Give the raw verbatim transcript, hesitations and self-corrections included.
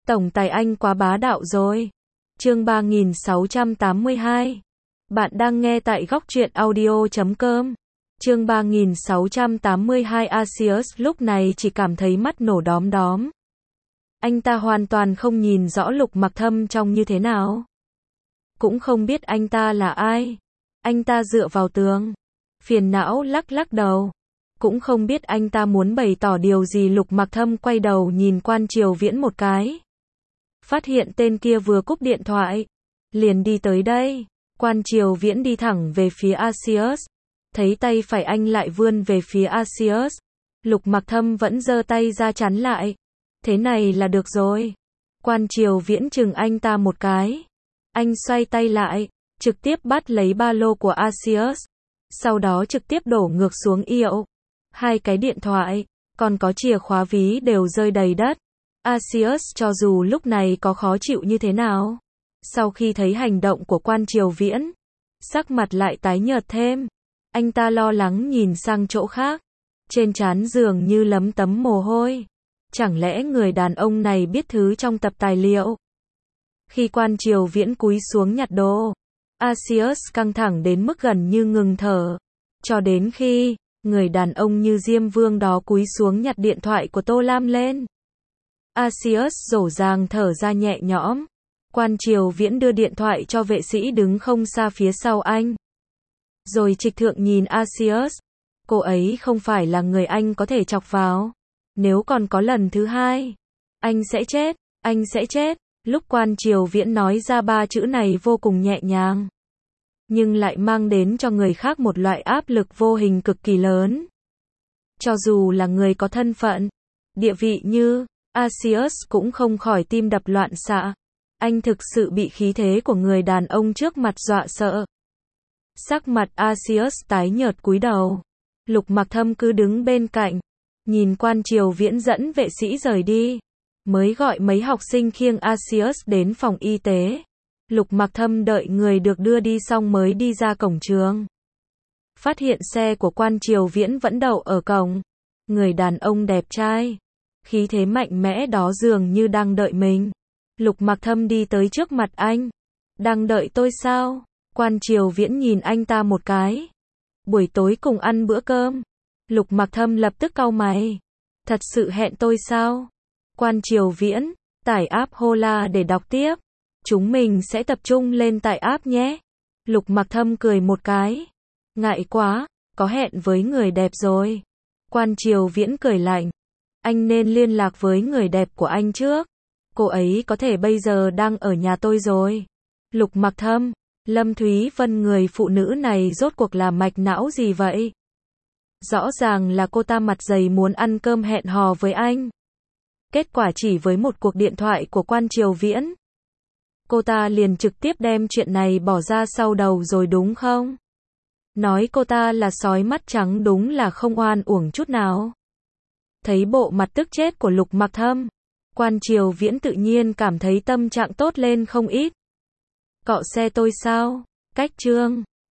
Tổng tài anh quá bá đạo rồi. Chương ba nghìn sáu trăm tám mươi hai. Bạn đang nghe tại góc truyện audio chấm com. Chương ba nghìn sáu trăm tám mươi hai. Arceus lúc này chỉ cảm thấy mắt nổ đóm đóm. Anh ta hoàn toàn không nhìn rõ Lục Mặc Thâm trông như thế nào. Cũng không biết anh ta là ai. Anh ta dựa vào tường. Phiền não lắc lắc đầu. Cũng không biết anh ta muốn bày tỏ điều gì. Lục Mặc Thâm quay đầu nhìn Quan Triều Viễn một cái. Phát hiện tên kia vừa cúp điện thoại. Liền đi tới đây. Quan Triều Viễn đi thẳng về phía Arceus. Thấy tay phải anh lại vươn về phía Arceus. Lục Mặc Thâm vẫn giơ tay ra chắn lại. Thế này là được rồi. Quan Triều Viễn chừng anh ta một cái. Anh xoay tay lại, trực tiếp bắt lấy ba lô của Arceus. Sau đó trực tiếp đổ ngược xuống yệu. Hai cái điện thoại, còn có chìa khóa ví đều rơi đầy đất. Arceus cho dù lúc này có khó chịu như thế nào, sau khi thấy hành động của Quan Triều Viễn, sắc mặt lại tái nhợt thêm. Anh ta lo lắng nhìn sang chỗ khác. Trên trán dường như lấm tấm mồ hôi. Chẳng lẽ người đàn ông này biết thứ trong tập tài liệu? Khi Quan Triều Viễn cúi xuống nhặt đồ, Arceus căng thẳng đến mức gần như ngừng thở. Cho đến khi người đàn ông như Diêm Vương đó cúi xuống nhặt điện thoại của Tô Lam lên, Arceus dỗ dàng thở ra nhẹ nhõm. Quan Triều Viễn đưa điện thoại cho vệ sĩ đứng không xa phía sau anh. Rồi trịch thượng nhìn Arceus. Cô ấy không phải là người anh có thể chọc vào. Nếu còn có lần thứ hai, anh sẽ chết, anh sẽ chết. Lúc Quan Triều Viễn nói ra ba chữ này vô cùng nhẹ nhàng, nhưng lại mang đến cho người khác một loại áp lực vô hình cực kỳ lớn. Cho dù là người có thân phận, địa vị như Arceus cũng không khỏi tim đập loạn xạ. Anh thực sự bị khí thế của người đàn ông trước mặt dọa sợ. Sắc mặt Arceus tái nhợt cúi đầu. Lục Mặc Thâm cứ đứng bên cạnh, nhìn Quan Triều Viễn dẫn vệ sĩ rời đi, mới gọi mấy học sinh khiêng Arceus đến phòng y tế. Lục Mặc Thâm đợi người được đưa đi xong mới đi ra cổng trường. Phát hiện xe của Quan Triều Viễn vẫn đậu ở cổng. Người đàn ông đẹp trai, khí thế mạnh mẽ đó dường như đang đợi mình. Lục Mặc Thâm đi tới trước mặt anh. Đang đợi tôi sao? Quan Triều Viễn nhìn anh ta một cái. Buổi tối cùng ăn bữa cơm. Lục Mặc Thâm lập tức cau mày. Thật sự hẹn tôi sao? Quan Triều Viễn, tải app Hola để đọc tiếp. Chúng mình sẽ tập trung lên tại app nhé. Lục Mặc Thâm cười một cái. Ngại quá, có hẹn với người đẹp rồi. Quan Triều Viễn cười lạnh. Anh nên liên lạc với người đẹp của anh trước. Cô ấy có thể bây giờ đang ở nhà tôi rồi. Lục Mặc Thâm, Lâm Thúy Vân người phụ nữ này rốt cuộc là mạch não gì vậy? Rõ ràng là cô ta mặt dày muốn ăn cơm hẹn hò với anh. Kết quả chỉ với một cuộc điện thoại của Quan Triều Viễn, cô ta liền trực tiếp đem chuyện này bỏ ra sau đầu rồi đúng không? Nói cô ta là sói mắt trắng đúng là không oan uổng chút nào. Thấy bộ mặt tức chết của Lục Mặc Thâm, Quan Triều Viễn tự nhiên cảm thấy tâm trạng tốt lên không ít. Cọ xe tôi sao? Cách chương